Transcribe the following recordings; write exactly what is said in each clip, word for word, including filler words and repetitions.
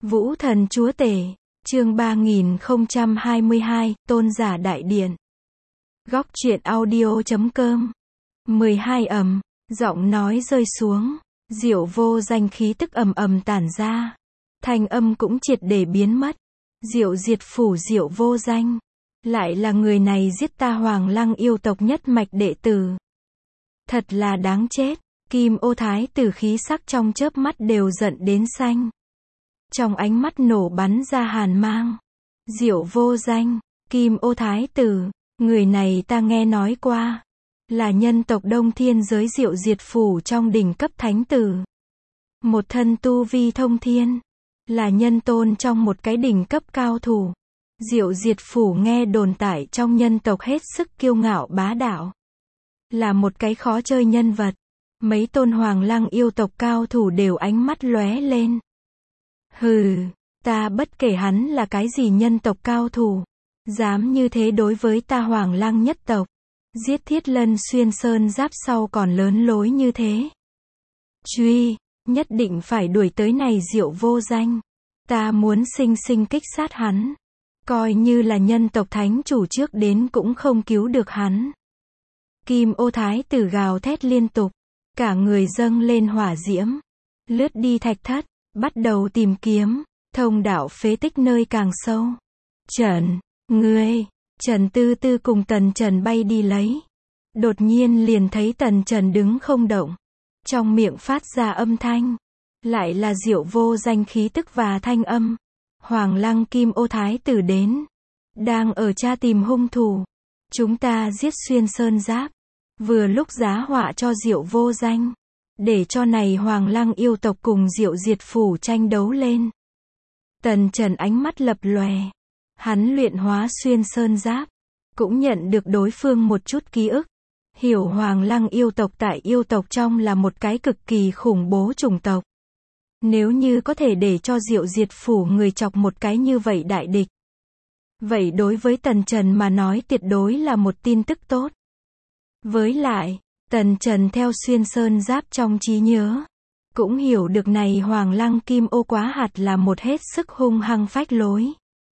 Vũ thần chúa tể, chương ba nghìn không trăm hai mươi hai, tôn giả đại điện. Góc truyện audio chấm com. mười hai ầm, giọng nói rơi xuống, diệu vô danh khí tức ầm ầm tản ra. Thanh âm cũng triệt để biến mất. Diệu diệt phủ diệu vô danh. Lại là người này giết ta Hoàng Lăng yêu tộc nhất mạch đệ tử. Thật là đáng chết. Kim Ô Thái tử khí sắc trong chớp mắt đều giận đến xanh. Trong ánh mắt nổ bắn ra hàn mang. Diệu vô danh, Kim Ô Thái tử, người này ta nghe nói qua. Là nhân tộc Đông Thiên giới diệu diệt phủ trong đỉnh cấp thánh tử. Một thân tu vi thông thiên. Là nhân tôn trong một cái đỉnh cấp cao thủ. Diệu diệt phủ nghe đồn tại trong nhân tộc hết sức kiêu ngạo bá đạo. Là một cái khó chơi nhân vật. Mấy tôn Hoàng Lăng yêu tộc cao thủ đều ánh mắt lóe lên. Hừ, ta bất kể hắn là cái gì nhân tộc cao thủ. Dám như thế đối với ta Hoàng Lăng nhất tộc. Giết Thiết Lân xuyên sơn giáp sau còn lớn lối như thế. Truy, nhất định phải đuổi tới này diệu vô danh. Ta muốn sinh sinh kích sát hắn. Coi như là nhân tộc thánh chủ trước đến cũng không cứu được hắn. Kim Ô Thái tử gào thét liên tục. Cả người dâng lên hỏa diễm. Lướt đi thạch thất. Bắt đầu tìm kiếm. Thông đạo phế tích nơi càng sâu. Trần, ngươi. Trần Tư Tư cùng Tần Trần bay đi lấy. Đột nhiên liền thấy Tần Trần đứng không động. Trong miệng phát ra âm thanh. Lại là diệu vô danh khí tức và thanh âm. Hoàng Lăng Kim Ô Thái tử đến. Đang ở tra tìm hung thủ. Chúng ta giết xuyên sơn giáp. Vừa lúc giá họa cho diệu vô danh. Để cho này Hoàng Lăng yêu tộc cùng diệu diệt phủ tranh đấu lên. Tần Trần ánh mắt lập lòe. Hắn luyện hóa xuyên sơn giáp. Cũng nhận được đối phương một chút ký ức. Hiểu Hoàng Lăng yêu tộc tại yêu tộc trong là một cái cực kỳ khủng bố chủng tộc. Nếu như có thể để cho diệu diệt phủ người chọc một cái như vậy đại địch. Vậy đối với Tần Trần mà nói tuyệt đối là một tin tức tốt. Với lại, Tần Trần theo xuyên sơn giáp trong trí nhớ. Cũng hiểu được này Hoàng Lăng Kim Ô quá hạt là một hết sức hung hăng phách lối.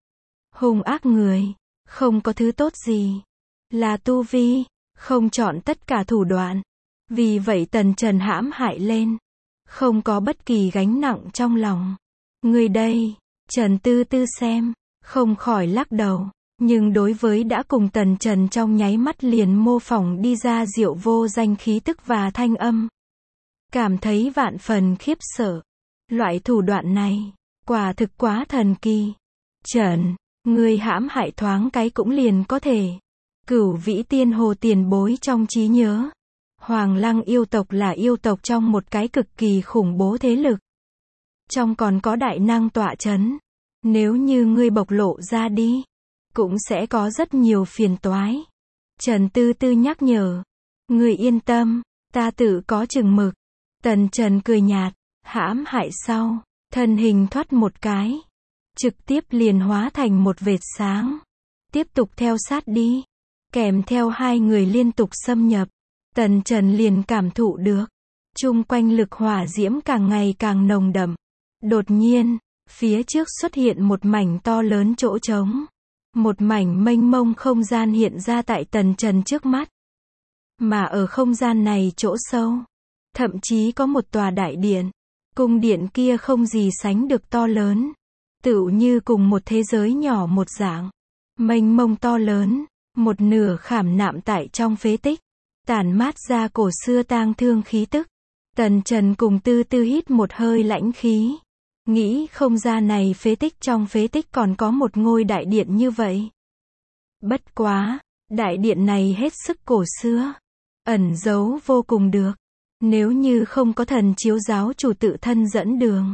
Hung ác người, không có thứ tốt gì. Là tu vi, không chọn tất cả thủ đoạn. Vì vậy Tần Trần hãm hại lên. Không có bất kỳ gánh nặng trong lòng. Người đây, Trần Tư Tư xem, không khỏi lắc đầu. Nhưng đối với đã cùng Tần Trần trong nháy mắt liền mô phỏng đi ra diệu vô danh khí tức và thanh âm. Cảm thấy vạn phần khiếp sợ. Loại thủ đoạn này, quả thực quá thần kỳ. Trần, người hãm hại thoáng cái cũng liền có thể. Cửu vĩ tiên hồ tiền bối trong trí nhớ. Hoàng Lăng yêu tộc là yêu tộc trong một cái cực kỳ khủng bố thế lực. Trong còn có đại năng tọa chấn. Nếu như ngươi bộc lộ ra đi. Cũng sẽ có rất nhiều phiền toái. Trần Tư Tư nhắc nhở. Người yên tâm, ta tự có chừng mực. Tần Trần cười nhạt, hãm hại sau, thân hình thoát một cái. Trực tiếp liền hóa thành một vệt sáng. Tiếp tục theo sát đi. Kèm theo hai người liên tục xâm nhập. Tần Trần liền cảm thụ được. Chung quanh lực hỏa diễm càng ngày càng nồng đậm. Đột nhiên, phía trước xuất hiện một mảnh to lớn chỗ trống. Một mảnh mênh mông không gian hiện ra tại Tần Trần trước mắt. Mà ở không gian này chỗ sâu, thậm chí có một tòa đại điện. Cung điện kia không gì sánh được to lớn. Tựu như cùng một thế giới nhỏ một dạng. Mênh mông to lớn, một nửa khảm nạm tại trong phế tích. Tản mát ra cổ xưa tang thương khí tức. Tần Trần cùng Tư Tư hít một hơi lãnh khí. Nghĩ không ra này phế tích trong phế tích còn có một ngôi đại điện như vậy. Bất quá, đại điện này hết sức cổ xưa. Ẩn giấu vô cùng được. Nếu như không có thần chiếu giáo chủ tự thân dẫn đường.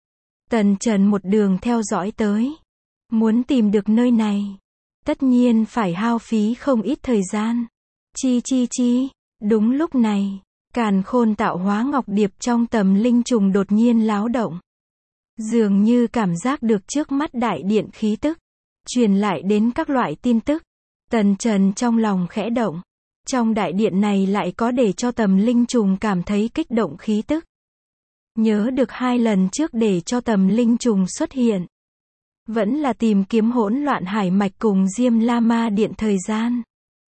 Tần Trần một đường theo dõi tới. Muốn tìm được nơi này. Tất nhiên phải hao phí không ít thời gian. Chi chi chi. Đúng lúc này, càn khôn tạo hóa ngọc điệp trong tầm linh trùng đột nhiên láo động. Dường như cảm giác được trước mắt đại điện khí tức. Truyền lại đến các loại tin tức. Tần Trần trong lòng khẽ động. Trong đại điện này lại có để cho tầm linh trùng cảm thấy kích động khí tức. nhớ được hai lần trước để cho Tầm Linh Trùng xuất hiện. Vẫn là tìm kiếm hỗn loạn hải mạch cùng Diêm La Ma Điện thời gian.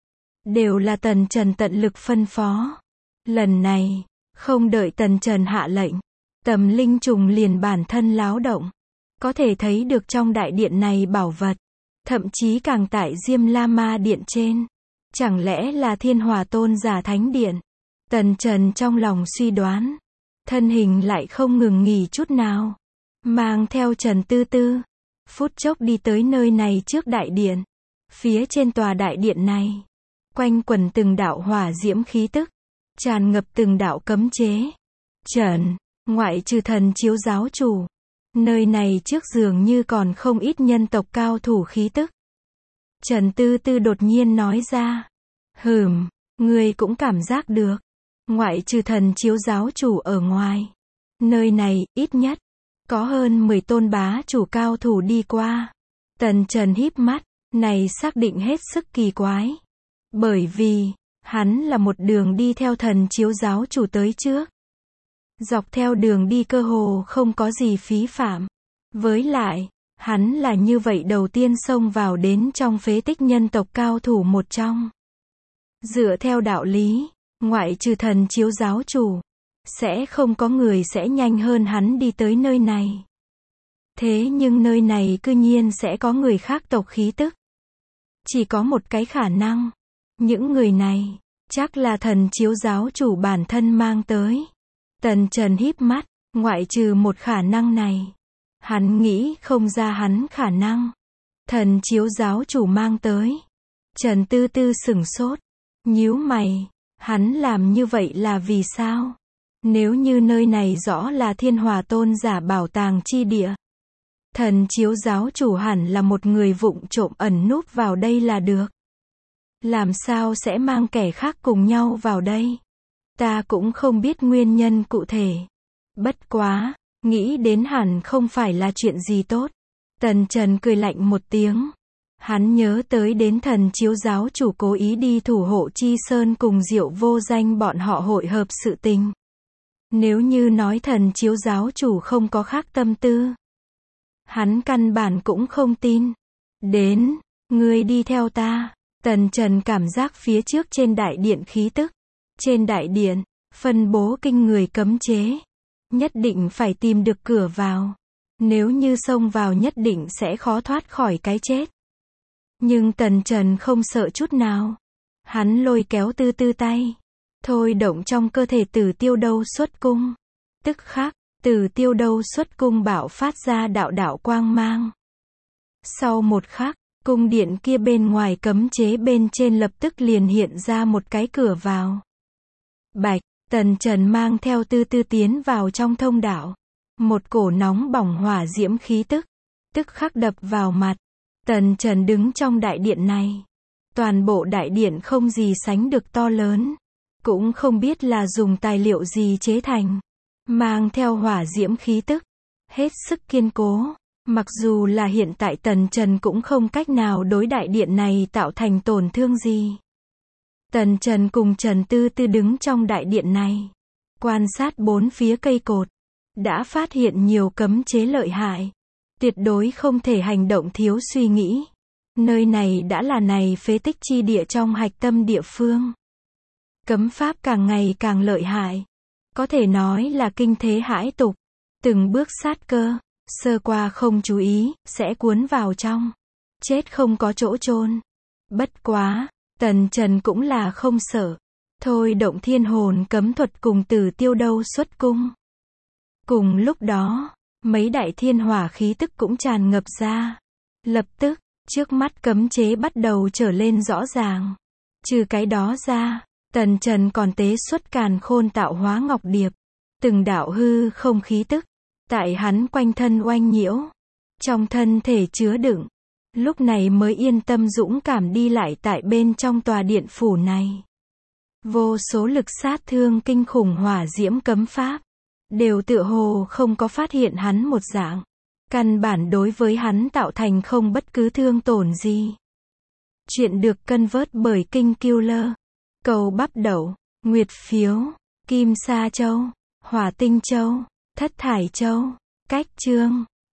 Đều là Tần Trần tận lực phân phó. Lần này, không đợi Tần Trần hạ lệnh, Tầm Linh Trùng liền bản thân láo động. Có thể thấy được trong đại điện này bảo vật. Thậm chí càng tại Diêm La Ma Điện trên. Chẳng lẽ là Thiên Hòa Tôn Giả Thánh Điện? Tần Trần trong lòng suy đoán. Thân hình lại không ngừng nghỉ chút nào. Mang theo Trần Tư Tư. Phút chốc đi tới nơi này trước đại điện. Phía trên tòa đại điện này. Quanh quẩn từng đạo hỏa diễm khí tức. Tràn ngập từng đạo cấm chế. Trần, ngoại trừ Thần Chiếu giáo chủ. Nơi này trước dường như còn không ít nhân tộc cao thủ khí tức. Trần Tư Tư đột nhiên nói ra. Hừm, ngươi cũng cảm giác được. Ngoại trừ Thần Chiếu giáo chủ ở ngoài. Nơi này, ít nhất, có hơn mười tôn bá chủ cao thủ đi qua. Tần Trần híp mắt, này xác định hết sức kỳ quái. Bởi vì, hắn là một đường đi theo Thần Chiếu giáo chủ tới trước. Dọc theo đường đi cơ hồ không có gì phí phạm. Với lại, hắn là như vậy đầu tiên xông vào đến trong phế tích nhân tộc cao thủ một trong. Dựa theo đạo lý, ngoại trừ Thần Chiếu giáo chủ, sẽ không có người sẽ nhanh hơn hắn đi tới nơi này. Thế nhưng nơi này cư nhiên sẽ có người khác tộc khí tức. Chỉ có một cái khả năng. Những người này, chắc là Thần Chiếu giáo chủ bản thân mang tới. Tần Trần híp mắt, ngoại trừ một khả năng này. Hắn nghĩ không ra hắn khả năng. Thần Chiếu giáo chủ mang tới. Trần Tư Tư sửng sốt. Nhíu mày. Hắn làm như vậy là vì sao? Nếu như nơi này rõ là Thiên Hòa Tôn giả bảo tàng chi địa. Thần Chiếu giáo chủ hẳn là một người vụng trộm ẩn núp vào đây là được. Làm sao sẽ mang kẻ khác cùng nhau vào đây? Ta cũng không biết nguyên nhân cụ thể. Bất quá, nghĩ đến hẳn không phải là chuyện gì tốt. Tần Trần cười lạnh một tiếng. Hắn nhớ tới đến Thần Chiếu giáo chủ cố ý đi thủ hộ Chi Sơn cùng Diệu Vô Danh bọn họ hội hợp sự tình. Nếu như nói Thần Chiếu giáo chủ không có khác tâm tư, hắn căn bản cũng không tin. Đến, ngươi đi theo ta. Tần Trần cảm giác phía trước trên đại điện khí tức. Trên đại điện, phân bố kinh người cấm chế. Nhất định phải tìm được cửa vào. Nếu như xông vào nhất định sẽ khó thoát khỏi cái chết. Nhưng Tần Trần không sợ chút nào. Hắn lôi kéo Tư Tư tay. Thôi động trong cơ thể Tử Tiêu Đâu xuất cung. Tức khắc, Tử Tiêu Đâu xuất cung bạo phát ra đạo đạo quang mang. Sau một khắc, cung điện kia bên ngoài cấm chế bên trên lập tức liền hiện ra một cái cửa vào. Bạch, Tần Trần mang theo Tư Tư tiến vào trong thông đạo. Một cổ nóng bỏng hỏa diễm khí tức, tức khắc đập vào mặt. Tần Trần đứng trong đại điện này. Toàn bộ đại điện không gì sánh được to lớn. Cũng không biết là dùng tài liệu gì chế thành. Mang theo hỏa diễm khí tức. Hết sức kiên cố. Mặc dù là hiện tại Tần Trần cũng không cách nào đối đại điện này tạo thành tổn thương gì. Tần Trần cùng Trần Tư Tư đứng trong đại điện này. Quan sát bốn phía cây cột. Đã phát hiện nhiều cấm chế lợi hại. Tuyệt đối không thể hành động thiếu suy nghĩ. Nơi này đã là này phế tích chi địa trong hạch tâm địa phương. Cấm pháp càng ngày càng lợi hại. Có thể nói là kinh thế hãi tục. Từng bước sát cơ. Sơ qua không chú ý, sẽ cuốn vào trong. Chết không có chỗ chôn. Bất quá, Tần Trần cũng là không sợ. Thôi động thiên hồn cấm thuật cùng Tử Tiêu Đâu xuất cung. Cùng lúc đó, mấy đại thiên hỏa khí tức cũng tràn ngập ra. Lập tức, trước mắt cấm chế bắt đầu trở lên rõ ràng. Trừ cái đó ra, Tần Trần còn tế xuất Càn Khôn Tạo Hóa Ngọc Điệp. Từng đạo hư không khí tức. Tại hắn quanh thân oanh nhiễu. Trong thân thể chứa đựng. Lúc này mới yên tâm dũng cảm đi lại tại bên trong tòa điện phủ này. Vô số lực sát thương kinh khủng hỏa diễm cấm pháp. Đều tựa hồ không có phát hiện hắn một dạng. Căn bản đối với hắn tạo thành không bất cứ thương tổn gì. Chuyện được cân vớt bởi Kinh Killer. Cầu bắp đậu, nguyệt phiếu, kim sa châu, hỏa tinh châu. Thất Thải Châu. Cách chương